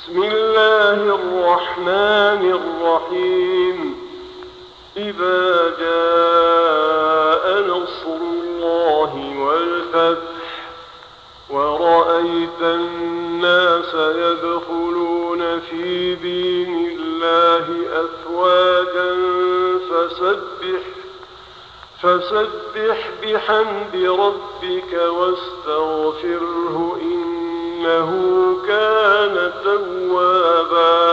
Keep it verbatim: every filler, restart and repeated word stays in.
بسم الله الرحمن الرحيم إذا جاء نصر الله والفتح ورأيت الناس يدخلون في دين الله أفواجا فسبح فسبح بحمد ربك واستغفره إنه كان توابا